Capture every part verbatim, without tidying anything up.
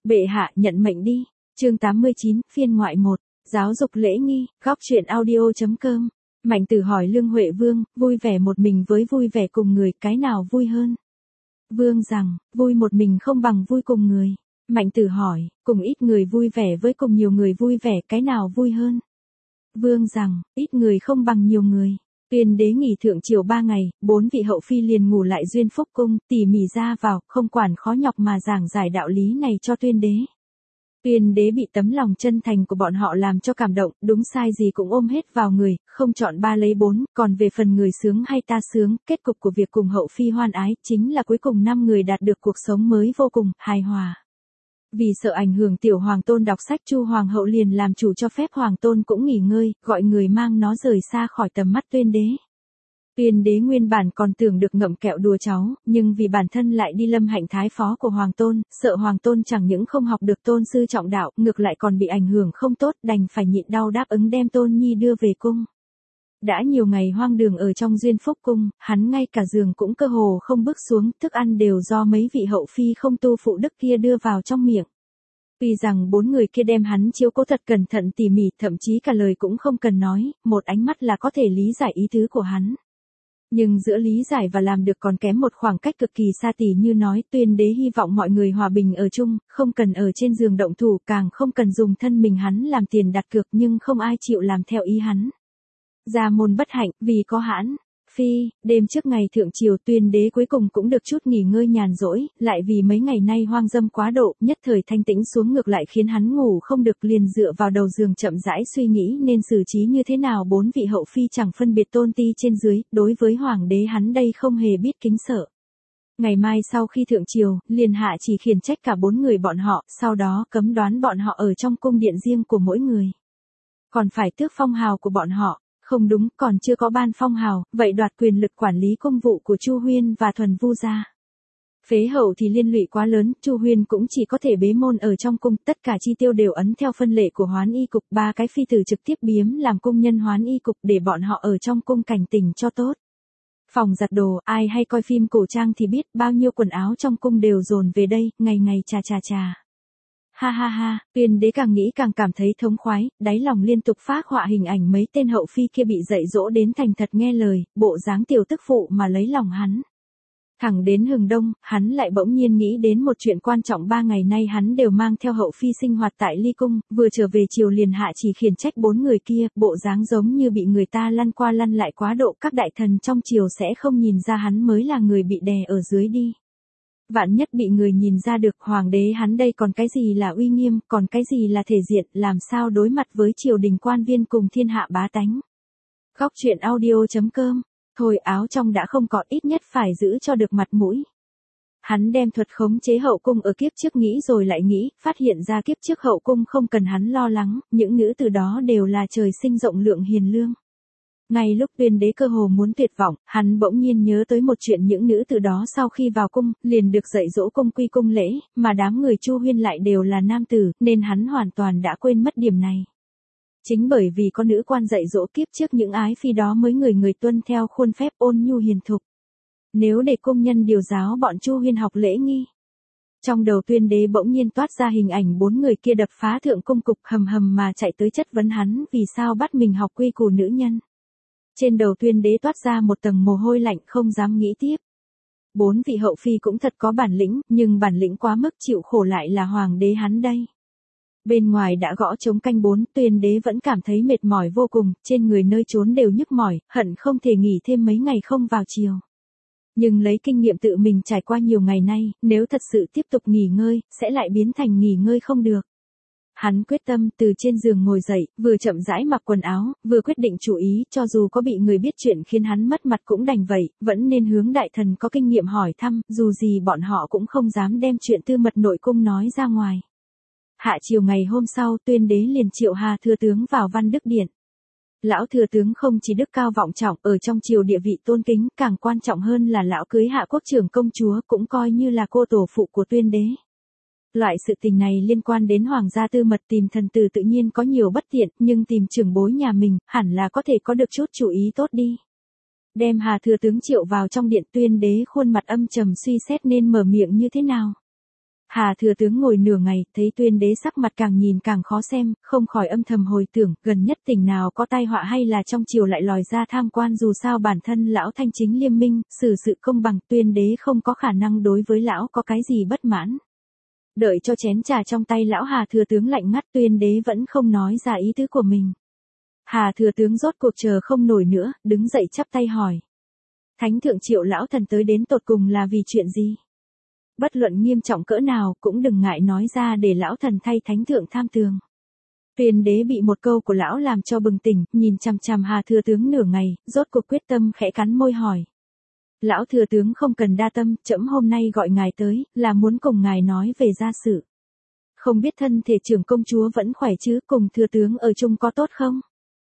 Bệ hạ nhận mệnh đi. Chương tám mươi chín, phiên ngoại một. Giáo dục lễ nghi, góc truyện audio.com. Mạnh Tử hỏi Lương Huệ Vương, vui vẻ một mình với vui vẻ cùng người, cái nào vui hơn? Vương rằng, vui một mình không bằng vui cùng người. Mạnh Tử hỏi, cùng ít người vui vẻ với cùng nhiều người vui vẻ, cái nào vui hơn? Vương rằng, ít người không bằng nhiều người. Tuyên đế nghỉ thượng triều ba ngày, bốn vị hậu phi liền ngủ lại Duyên Phúc cung, tỉ mỉ ra vào, không quản khó nhọc mà giảng giải đạo lý này cho Tuyên đế. Tuyên đế bị tấm lòng chân thành của bọn họ làm cho cảm động, đúng sai gì cũng ôm hết vào người, không chọn ba lấy bốn, còn về phần người sướng hay ta sướng, kết cục của việc cùng hậu phi hoan ái, chính là cuối cùng năm người đạt được cuộc sống mới vô cùng, hài hòa. Vì sợ ảnh hưởng tiểu hoàng tôn đọc sách, Chu hoàng hậu liền làm chủ cho phép hoàng tôn cũng nghỉ ngơi, gọi người mang nó rời xa khỏi tầm mắt Tuyên đế. Tuyên đế nguyên bản còn tưởng được ngậm kẹo đùa cháu, nhưng vì bản thân lại đi lâm hạnh thái phó của hoàng tôn, sợ hoàng tôn chẳng những không học được tôn sư trọng đạo, ngược lại còn bị ảnh hưởng không tốt, đành phải nhịn đau đáp ứng đem tôn nhi đưa về cung. Đã nhiều ngày hoang đường ở trong Duyên Phúc cung, hắn ngay cả giường cũng cơ hồ không bước xuống, thức ăn đều do mấy vị hậu phi không tu phụ đức kia đưa vào trong miệng. Tuy rằng bốn người kia đem hắn chiếu cố thật cẩn thận tỉ mỉ, thậm chí cả lời cũng không cần nói, một ánh mắt là có thể lý giải ý tứ của hắn. Nhưng giữa lý giải và làm được còn kém một khoảng cách cực kỳ xa, tỉ như nói Tuyên đế hy vọng mọi người hòa bình ở chung, không cần ở trên giường động thủ, càng không cần dùng thân mình hắn làm tiền đặt cược, nhưng không ai chịu làm theo ý hắn. Gia môn bất hạnh, vì có hãn. Phi, đêm trước ngày thượng triều Tuyên đế cuối cùng cũng được chút nghỉ ngơi nhàn rỗi, lại vì mấy ngày nay hoang dâm quá độ, nhất thời thanh tĩnh xuống ngược lại khiến hắn ngủ không được, liền dựa vào đầu giường chậm rãi suy nghĩ nên xử trí như thế nào. Bốn vị hậu phi chẳng phân biệt tôn ti trên dưới, đối với hoàng đế hắn đây không hề biết kính sợ. Ngày mai sau khi thượng triều, liền hạ chỉ khiển trách cả bốn người bọn họ, sau đó cấm đoán bọn họ ở trong cung điện riêng của mỗi người. Còn phải tước phong hào của bọn họ. Không đúng, còn chưa có ban phong hào, vậy đoạt quyền lực quản lý công vụ của Chu Huyên và Thuần Vu gia. Phế hậu thì liên lụy quá lớn, Chu Huyên cũng chỉ có thể bế môn ở trong cung, tất cả chi tiêu đều ấn theo phân lệ của Hoán Y cục, ba cái phi tử trực tiếp biếm làm cung nhân Hoán Y cục để bọn họ ở trong cung cảnh tỉnh cho tốt. Phòng giặt đồ, ai hay coi phim cổ trang thì biết, bao nhiêu quần áo trong cung đều dồn về đây, ngày ngày chà chà chà. Ha ha ha, Tuyên đế càng nghĩ càng cảm thấy thống khoái, đáy lòng liên tục phác họa hình ảnh mấy tên hậu phi kia bị dạy dỗ đến thành thật nghe lời, bộ dáng tiểu tức phụ mà lấy lòng hắn. Thẳng đến hừng đông, hắn lại bỗng nhiên nghĩ đến một chuyện quan trọng. Ba ngày nay hắn đều mang theo hậu phi sinh hoạt tại ly cung, vừa trở về chiều liền hạ chỉ khiển trách bốn người kia, bộ dáng giống như bị người ta lăn qua lăn lại quá độ, các đại thần trong triều sẽ không nhìn ra hắn mới là người bị đè ở dưới đi. Vạn nhất bị người nhìn ra được, hoàng đế hắn đây còn cái gì là uy nghiêm, còn cái gì là thể diện, làm sao đối mặt với triều đình quan viên cùng thiên hạ bá tánh. Góc truyện audio.com. Thôi áo trong đã không có, ít nhất phải giữ cho được mặt mũi. Hắn đem thuật khống chế hậu cung ở kiếp trước nghĩ rồi lại nghĩ, phát hiện ra kiếp trước hậu cung không cần hắn lo lắng, những nữ từ đó đều là trời sinh rộng lượng hiền lương. Ngay lúc Tuyên đế cơ hồ muốn tuyệt vọng, hắn bỗng nhiên nhớ tới một chuyện, những nữ từ đó sau khi vào cung, liền được dạy dỗ cung quy cung lễ, mà đám người Chu Huyên lại đều là nam tử, nên hắn hoàn toàn đã quên mất điểm này. Chính bởi vì có nữ quan dạy dỗ, kiếp trước những ái phi đó mới người người tuân theo khuôn phép ôn nhu hiền thục. Nếu để cung nhân điều giáo bọn Chu Huyên học lễ nghi. Trong đầu Tuyên đế bỗng nhiên toát ra hình ảnh bốn người kia đập phá thượng cung cục, hầm hầm mà chạy tới chất vấn hắn vì sao bắt mình học quy củ nữ nhân. Trên đầu Tuyên đế toát ra một tầng mồ hôi lạnh, không dám nghĩ tiếp. Bốn vị hậu phi cũng thật có bản lĩnh, nhưng bản lĩnh quá mức, chịu khổ lại là hoàng đế hắn đây. Bên ngoài đã gõ trống canh bốn, Tuyên đế vẫn cảm thấy mệt mỏi vô cùng, trên người nơi trốn đều nhức mỏi, hận không thể nghỉ thêm mấy ngày không vào chiều. Nhưng lấy kinh nghiệm tự mình trải qua nhiều ngày nay, nếu thật sự tiếp tục nghỉ ngơi, sẽ lại biến thành nghỉ ngơi không được. Hắn quyết tâm từ trên giường ngồi dậy, vừa chậm rãi mặc quần áo, vừa quyết định chủ ý, cho dù có bị người biết chuyện khiến hắn mất mặt cũng đành vậy, vẫn nên hướng đại thần có kinh nghiệm hỏi thăm, dù gì bọn họ cũng không dám đem chuyện tư mật nội cung nói ra ngoài. Hạ chiều ngày hôm sau, Tuyên đế liền triệu Hà thừa tướng vào Văn Đức Điện. Lão thừa tướng không chỉ đức cao vọng trọng, ở trong triều địa vị tôn kính, càng quan trọng hơn là lão cưới Hạ quốc trưởng công chúa, cũng coi như là cô tổ phụ của Tuyên đế. Loại sự tình này liên quan đến hoàng gia tư mật, tìm thần tử tự nhiên có nhiều bất tiện, nhưng tìm trưởng bối nhà mình, hẳn là có thể có được chút chủ ý tốt đi. Đem Hà thừa tướng triệu vào trong điện, Tuyên đế khuôn mặt âm trầm suy xét nên mở miệng như thế nào. Hà thừa tướng ngồi nửa ngày, thấy Tuyên đế sắc mặt càng nhìn càng khó xem, không khỏi âm thầm hồi tưởng, gần nhất tỉnh nào có tai họa hay là trong triều lại lòi ra tham quan, dù sao bản thân lão thanh chính liêm minh, xử sự công bằng, Tuyên đế không có khả năng đối với lão có cái gì bất mãn. Đợi cho chén trà trong tay lão Hà thừa tướng lạnh ngắt, Tuyên đế vẫn không nói ra ý tứ của mình. Hà thừa tướng rốt cuộc chờ không nổi nữa, đứng dậy chắp tay hỏi. Thánh thượng triệu lão thần tới đến tột cùng là vì chuyện gì? Bất luận nghiêm trọng cỡ nào cũng đừng ngại nói ra để lão thần thay thánh thượng tham tường. Tuyên đế bị một câu của lão làm cho bừng tỉnh, nhìn chằm chằm Hà thừa tướng nửa ngày, rốt cuộc quyết tâm khẽ cắn môi hỏi. Lão thừa tướng không cần đa tâm, trẫm hôm nay gọi ngài tới, là muốn cùng ngài nói về gia sự. Không biết thân thể trưởng công chúa vẫn khỏe chứ, cùng thừa tướng ở chung có tốt không?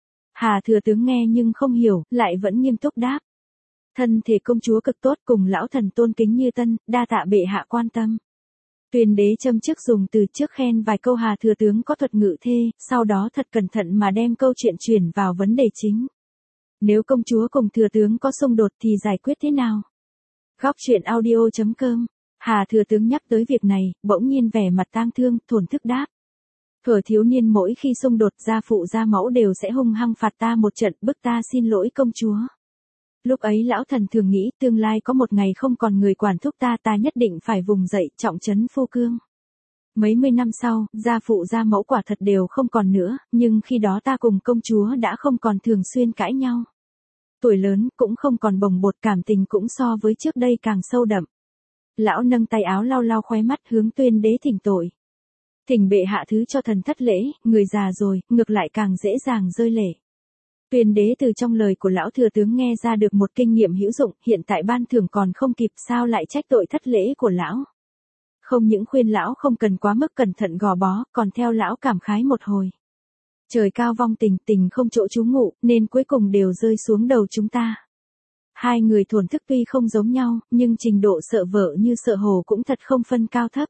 Hà thừa tướng nghe nhưng không hiểu, lại vẫn nghiêm túc đáp. Thân thể công chúa cực tốt, cùng lão thần tôn kính như tân, đa tạ bệ hạ quan tâm. Tuyên đế châm trước dùng từ trước khen vài câu Hà thừa tướng có thuật ngữ thê, sau đó thật cẩn thận mà đem câu chuyện chuyển vào vấn đề chính. Nếu công chúa cùng thừa tướng có xung đột thì giải quyết thế nào? Góc truyện audio chấm com. Hà thừa tướng nhắc tới việc này, bỗng nhiên vẻ mặt tang thương, thổn thức đáp. Thuở thiếu niên mỗi khi xung đột, gia phụ gia mẫu đều sẽ hung hăng phạt ta một trận, bức ta xin lỗi công chúa. Lúc ấy lão thần thường nghĩ tương lai có một ngày không còn người quản thúc ta, ta nhất định phải vùng dậy, trọng trấn phu cương. Mấy mươi năm sau, gia phụ gia mẫu quả thật đều không còn nữa, nhưng khi đó ta cùng công chúa đã không còn thường xuyên cãi nhau. Tuổi lớn cũng không còn bồng bột, cảm tình cũng so với trước đây càng sâu đậm. Lão nâng tay áo lau lau khóe mắt hướng Tuyên đế thỉnh tội. Thỉnh bệ hạ thứ cho thần thất lễ, người già rồi, ngược lại càng dễ dàng rơi lệ. Tuyên đế từ trong lời của lão thừa tướng nghe ra được một kinh nghiệm hữu dụng, hiện tại ban thưởng còn không kịp, sao lại trách tội thất lễ của lão. Không những khuyên lão không cần quá mức cẩn thận gò bó, còn theo lão cảm khái một hồi. Trời cao vong tình, tình không chỗ trú ngụ, nên cuối cùng đều rơi xuống đầu chúng ta. Hai người thổn thức tuy không giống nhau, nhưng trình độ sợ vợ như sợ hồ cũng thật không phân cao thấp.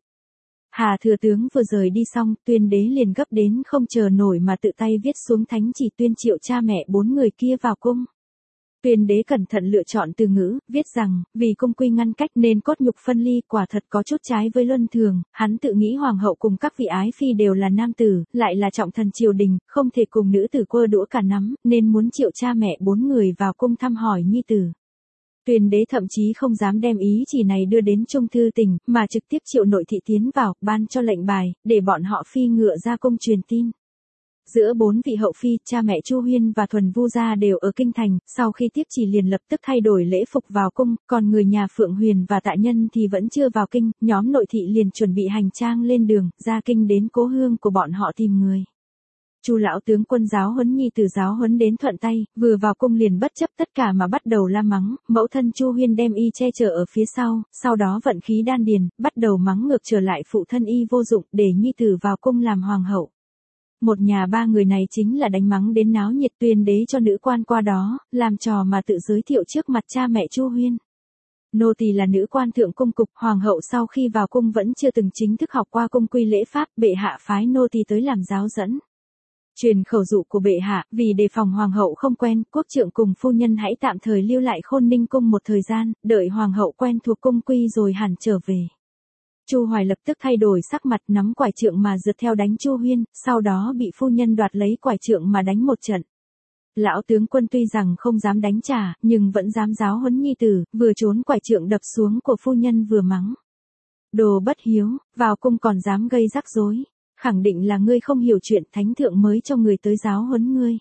Hà thừa tướng vừa rời đi xong, Tuyên đế liền gấp đến không chờ nổi mà tự tay viết xuống thánh chỉ tuyên triệu cha mẹ bốn người kia vào cung. Tuyên đế cẩn thận lựa chọn từ ngữ, viết rằng, vì cung quy ngăn cách nên cốt nhục phân ly, quả thật có chút trái với luân thường, hắn tự nghĩ hoàng hậu cùng các vị ái phi đều là nam tử, lại là trọng thần triều đình, không thể cùng nữ tử quơ đũa cả nắm, nên muốn triệu cha mẹ bốn người vào cung thăm hỏi nhi tử. Tuyên đế thậm chí không dám đem ý chỉ này đưa đến Trung thư tỉnh, mà trực tiếp triệu nội thị tiến vào, ban cho lệnh bài, để bọn họ phi ngựa ra cung truyền tin. Giữa bốn vị hậu phi, cha mẹ Chu Huyên và Thuần Vu gia đều ở kinh thành, sau khi tiếp chỉ liền lập tức thay đổi lễ phục vào cung, còn người nhà Phượng Huyền và Tạ Nhân thì vẫn chưa vào kinh, nhóm nội thị liền chuẩn bị hành trang lên đường, ra kinh đến cố hương của bọn họ tìm người. Chu lão tướng quân giáo huấn nhi tử giáo huấn đến thuận tay, vừa vào cung liền bất chấp tất cả mà bắt đầu la mắng, mẫu thân Chu Huyên đem y che chở ở phía sau, sau đó vận khí đan điền, bắt đầu mắng ngược trở lại phụ thân y vô dụng, để nhi tử vào cung làm hoàng hậu. Một nhà ba người này chính là đánh mắng đến náo nhiệt. Tuyên đế cho nữ quan qua đó, làm trò mà tự giới thiệu trước mặt cha mẹ Chu Huyên. Nô tỳ là nữ quan thượng cung cục, hoàng hậu sau khi vào cung vẫn chưa từng chính thức học qua cung quy lễ pháp, bệ hạ phái nô tỳ tới làm giáo dẫn. Truyền khẩu dụ của bệ hạ, vì đề phòng hoàng hậu không quen, quốc trượng cùng phu nhân hãy tạm thời lưu lại Khôn Ninh cung một thời gian, đợi hoàng hậu quen thuộc cung quy rồi hẳn trở về. Chu Hoài lập tức thay đổi sắc mặt, nắm quải trượng mà rượt theo đánh Chu Huyên, sau đó bị phu nhân đoạt lấy quải trượng mà đánh một trận. Lão tướng quân tuy rằng không dám đánh trả, nhưng vẫn dám giáo huấn nhi tử, vừa trốn quải trượng đập xuống của phu nhân vừa mắng. Đồ bất hiếu, vào cung còn dám gây rắc rối. Khẳng định là ngươi không hiểu chuyện, thánh thượng mới cho người tới giáo huấn ngươi.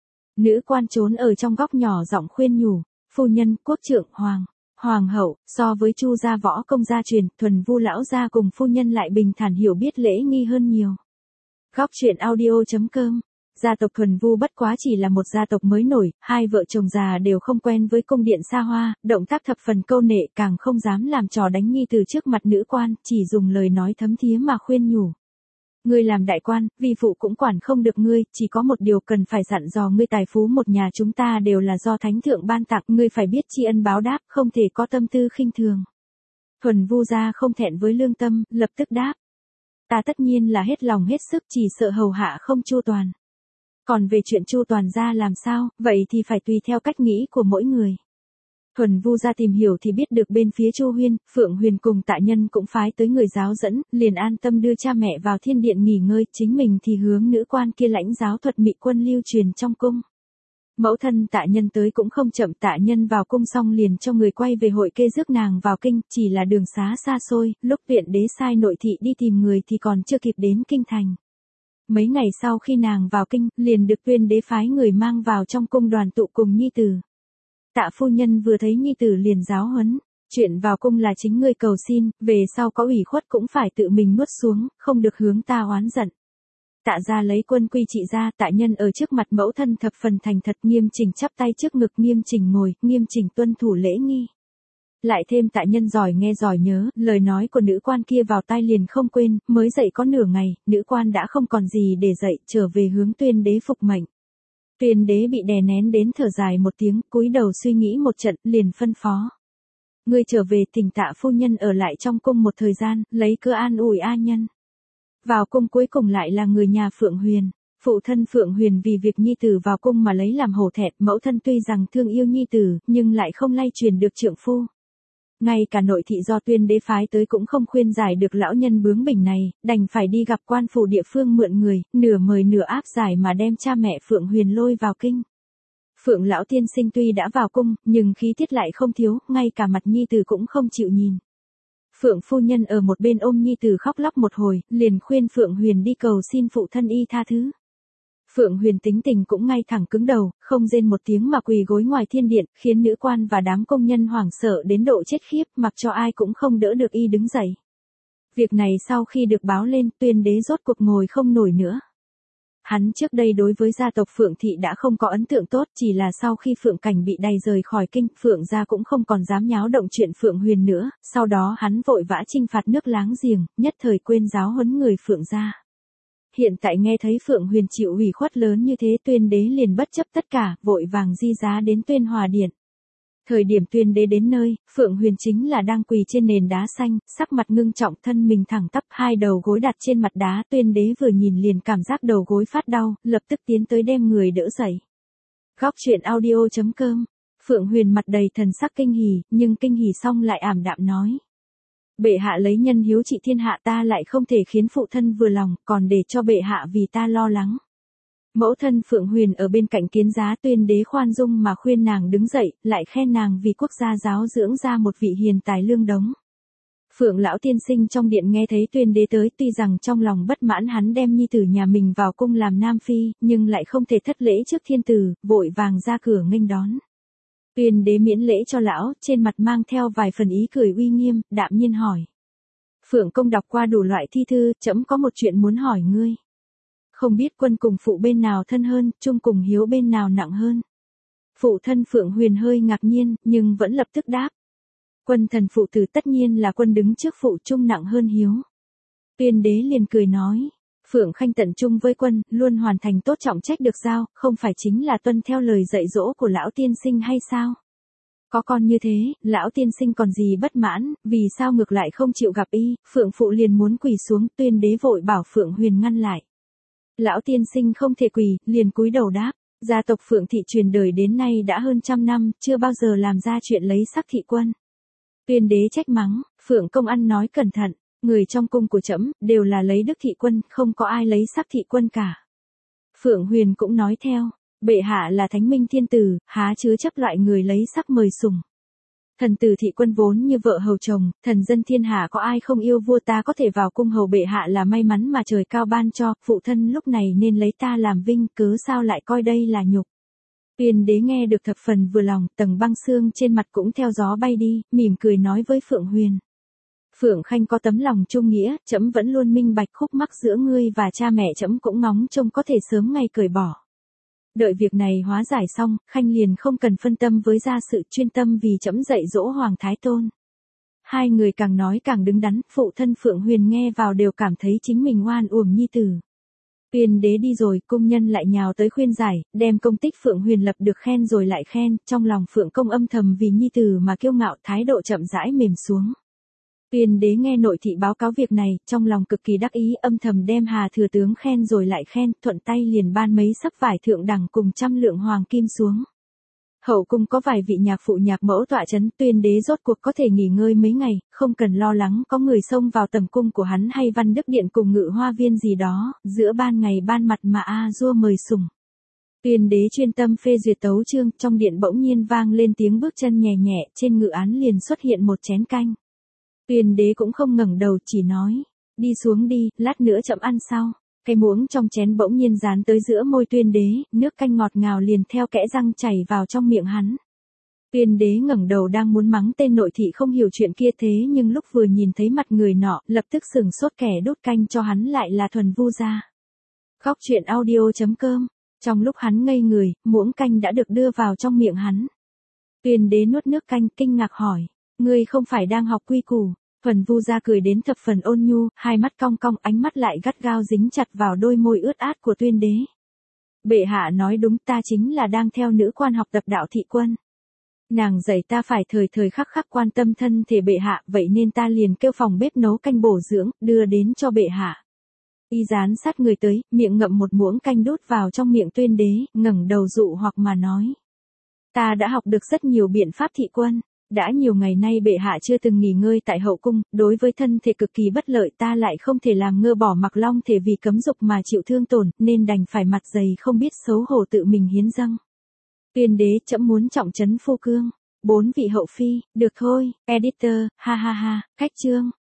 Nữ quan trốn ở trong góc nhỏ giọng khuyên nhủ, phu nhân, quốc trượng, hoàng, hoàng hậu, so với Chu gia võ công gia truyền, Thuần Vu lão gia cùng phu nhân lại bình thản hiểu biết lễ nghi hơn nhiều. Góc truyện audio chấm com. Gia tộc Thuần Vu bất quá chỉ là một gia tộc mới nổi, hai vợ chồng già đều không quen với cung điện xa hoa, động tác thập phần câu nệ, càng không dám làm trò đánh nhi từ trước mặt nữ quan, chỉ dùng lời nói thấm thía mà khuyên nhủ. Ngươi làm đại quan, vi phụ cũng quản không được ngươi, chỉ có một điều cần phải dặn dò ngươi, tài phú một nhà chúng ta đều là do thánh thượng ban tặng, ngươi phải biết tri ân báo đáp, không thể có tâm tư khinh thường. Thuần Vu gia không thẹn với lương tâm, lập tức đáp. Ta tất nhiên là hết lòng hết sức, chỉ sợ hầu hạ không chu toàn. Còn về chuyện chu toàn gia làm sao, vậy thì phải tùy theo cách nghĩ của mỗi người. Thuần Vu ra tìm hiểu thì biết được bên phía Chu Huyên, Phượng Huyền cùng Tạ Nhân cũng phái tới người giáo dẫn, liền an tâm đưa cha mẹ vào thiên điện nghỉ ngơi, chính mình thì hướng nữ quan kia lãnh giáo thuật mị quân lưu truyền trong cung. Mẫu thân Tạ Nhân tới cũng không chậm, Tạ Nhân vào cung xong liền cho người quay về hội kê rước nàng vào kinh, chỉ là đường xá xa xôi, lúc viện đế sai nội thị đi tìm người thì còn chưa kịp đến kinh thành. Mấy ngày sau khi nàng vào kinh, liền được Tuyên đế phái người mang vào trong cung đoàn tụ cùng nhi tử. Tạ phu nhân vừa thấy nhi tử liền giáo huấn, chuyện vào cung là chính ngươi cầu xin, về sau có ủy khuất cũng phải tự mình nuốt xuống, không được hướng ta oán giận. Tạ gia lấy quân quy trị ra, Tạ Nhân ở trước mặt mẫu thân thập phần thành thật, nghiêm chỉnh chắp tay trước ngực, nghiêm chỉnh ngồi, nghiêm chỉnh tuân thủ lễ nghi. Lại thêm Tạ Nhân giỏi nghe giỏi nhớ, lời nói của nữ quan kia vào tai liền không quên, mới dậy có nửa ngày, nữ quan đã không còn gì để dạy, trở về hướng Tuyên đế phục mệnh. Tuyên đế bị đè nén đến thở dài một tiếng, cúi đầu suy nghĩ một trận, liền phân phó. Ngươi trở về thỉnh Tạ phu nhân ở lại trong cung một thời gian, lấy cớ an ủi A Nhân. Vào cung cuối cùng lại là người nhà Phượng Huyền. Phụ thân Phượng Huyền vì việc nhi tử vào cung mà lấy làm hổ thẹn, mẫu thân tuy rằng thương yêu nhi tử, nhưng lại không lay truyền được trượng phu. Ngay cả nội thị do Tuyên đế phái tới cũng không khuyên giải được lão nhân bướng bỉnh này, đành phải đi gặp quan phủ địa phương mượn người, nửa mời nửa áp giải mà đem cha mẹ Phượng Huyền lôi vào kinh. Phượng lão tiên sinh tuy đã vào cung, nhưng khí tiết lại không thiếu, ngay cả mặt nhi tử cũng không chịu nhìn. Phượng phu nhân ở một bên ôm nhi tử khóc lóc một hồi, liền khuyên Phượng Huyền đi cầu xin phụ thân y tha thứ. Phượng Huyền tính tình cũng ngay thẳng cứng đầu, không rên một tiếng mà quỳ gối ngoài thiên điện, khiến nữ quan và đám công nhân hoảng sợ đến độ chết khiếp, mặc cho ai cũng không đỡ được y đứng dậy. Việc này sau khi được báo lên, Tuyên đế rốt cuộc ngồi không nổi nữa. Hắn trước đây đối với gia tộc Phượng thị đã không có ấn tượng tốt, chỉ là sau khi Phượng Cảnh bị đày rời khỏi kinh, Phượng gia cũng không còn dám nháo động chuyện Phượng Huyền nữa, sau đó hắn vội vã chinh phạt nước láng giềng, nhất thời quên giáo huấn người Phượng gia. Hiện tại nghe thấy Phượng Huyền chịu ủy khuất lớn như thế, Tuyên đế liền bất chấp tất cả, vội vàng di giá đến Tuyên Hòa điện. Thời điểm Tuyên đế đến nơi, Phượng Huyền chính là đang quỳ trên nền đá xanh, sắc mặt ngưng trọng, thân mình thẳng tắp, hai đầu gối đặt trên mặt đá. Tuyên đế vừa nhìn liền cảm giác đầu gối phát đau, lập tức tiến tới đem người đỡ dậy. Góc truyện audio chấm com. Phượng Huyền mặt đầy thần sắc kinh hỉ, nhưng kinh hỉ xong lại ảm đạm nói: bệ hạ lấy nhân hiếu trị thiên hạ, ta lại không thể khiến phụ thân vừa lòng, còn để cho bệ hạ vì ta lo lắng. Mẫu thân Phượng Huyền ở bên cạnh kiến giá, Tuyên đế khoan dung mà khuyên nàng đứng dậy, lại khen nàng vì quốc gia giáo dưỡng ra một vị hiền tài lương đống. Phượng lão tiên sinh trong điện nghe thấy Tuyên đế tới, tuy rằng trong lòng bất mãn hắn đem nhi tử nhà mình vào cung làm nam phi, nhưng lại không thể thất lễ trước thiên tử, vội vàng ra cửa nghênh đón. Tuyên đế miễn lễ cho lão, trên mặt mang theo vài phần ý cười uy nghiêm, đạm nhiên hỏi: Phượng công đọc qua đủ loại thi thư, trẫm có một chuyện muốn hỏi ngươi. Không biết quân cùng phụ bên nào thân hơn, trung cùng hiếu bên nào nặng hơn? Phụ thân Phượng Huyền hơi ngạc nhiên, nhưng vẫn lập tức đáp: Quân thần phụ tử tất nhiên là quân đứng trước phụ, trung nặng hơn hiếu. Tuyên đế liền cười nói: Phượng khanh tận trung với quân, luôn hoàn thành tốt trọng trách được giao, không phải chính là tuân theo lời dạy dỗ của lão tiên sinh hay sao? Có con như thế, lão tiên sinh còn gì bất mãn, vì sao ngược lại không chịu gặp y? Phượng phụ liền muốn quỳ xuống, Tuyên đế vội bảo Phượng Huyền ngăn lại. Lão tiên sinh không thể quỳ, liền cúi đầu đáp: gia tộc Phượng thị truyền đời đến nay đã hơn trăm năm, chưa bao giờ làm ra chuyện lấy sắc thị quân. Tuyên đế trách mắng: Phượng công ăn nói cẩn thận, người trong cung của trẫm đều là lấy đức thị quân, không có ai lấy sắc thị quân cả. Phượng Huyền cũng nói theo: bệ hạ là thánh minh thiên tử, há chứa chấp loại người lấy sắc mời sủng. Thần tử thị quân vốn như vợ hầu chồng, thần dân thiên hạ có ai không yêu vua, ta có thể vào cung hầu bệ hạ là may mắn mà trời cao ban cho, phụ thân lúc này nên lấy ta làm vinh, cớ sao lại coi đây là nhục. Tuyên đế nghe được thập phần vừa lòng, tầng băng xương trên mặt cũng theo gió bay đi, mỉm cười nói với Phượng Huyền: Phượng khanh có tấm lòng trung nghĩa, trẫm vẫn luôn minh bạch, khúc mắc giữa ngươi và cha mẹ trẫm cũng ngóng trông có thể sớm ngày cởi bỏ. Đợi việc này hóa giải xong, khanh liền không cần phân tâm với gia sự, chuyên tâm vì trẫm dạy dỗ Hoàng Thái Tôn. Hai người càng nói càng đứng đắn, phụ thân Phượng Huyền nghe vào đều cảm thấy chính mình oan uổng nhi tử. Tuyên đế đi rồi, cung nhân lại nhào tới khuyên giải, đem công tích Phượng Huyền lập được khen rồi lại khen, trong lòng Phượng công âm thầm vì nhi tử mà kiêu ngạo, thái độ chậm rãi mềm xuống. Tuyên đế nghe nội thị báo cáo việc này, trong lòng cực kỳ đắc ý, âm thầm đem Hà thừa tướng khen rồi lại khen, thuận tay liền ban mấy sấp vải thượng đẳng cùng trăm lượng hoàng kim xuống. Hậu cung có vài vị nhạc phụ nhạc mẫu tọa chấn, Tuyên đế rốt cuộc có thể nghỉ ngơi mấy ngày, không cần lo lắng có người xông vào tầm cung của hắn hay Văn Đức Điện cùng Ngự Hoa Viên gì đó, giữa ban ngày ban mặt mà a dua mời sủng. Tuyên đế chuyên tâm phê duyệt tấu chương, trong điện bỗng nhiên vang lên tiếng bước chân nhẹ nhẹ, trên ngự án liền xuất hiện một chén canh. Tuyên đế cũng không ngẩng đầu, chỉ nói, đi xuống đi, lát nữa chậm ăn sau. Cái muỗng trong chén bỗng nhiên dán tới giữa môi Tuyên đế, nước canh ngọt ngào liền theo kẽ răng chảy vào trong miệng hắn. Tuyên đế ngẩng đầu đang muốn mắng tên nội thị không hiểu chuyện kia, thế nhưng lúc vừa nhìn thấy mặt người nọ, lập tức sửng sốt, kẻ đút canh cho hắn lại là Thuần Vu Gia. Khóc chuyện audio chấm com. Trong lúc hắn ngây người, muỗng canh đã được đưa vào trong miệng hắn. Tuyên đế nuốt nước canh, kinh ngạc hỏi, ngươi không phải đang học quy củ? Thuần Vu Gia cười đến thập phần ôn nhu, hai mắt cong cong, ánh mắt lại gắt gao dính chặt vào đôi môi ướt át của Tuyên đế. Bệ hạ nói đúng, ta chính là đang theo nữ quan học tập đạo thị quân. Nàng dạy ta phải thời thời khắc khắc quan tâm thân thể bệ hạ, vậy nên ta liền kêu phòng bếp nấu canh bổ dưỡng, đưa đến cho bệ hạ. Y dán sát người tới, miệng ngậm một muỗng canh đút vào trong miệng Tuyên đế, ngẩng đầu dụ hoặc mà nói. Ta đã học được rất nhiều biện pháp thị quân. Đã nhiều ngày nay bệ hạ chưa từng nghỉ ngơi tại hậu cung, đối với thân thể cực kỳ bất lợi, ta lại không thể làm ngơ bỏ mặc long thể vì cấm dục mà chịu thương tổn, nên đành phải mặt dày không biết xấu hổ tự mình hiến dâng. Tuyên đế, trẫm muốn trọng trấn phu cương. Bốn vị hậu phi, được thôi, editor, ha ha ha, khách chương.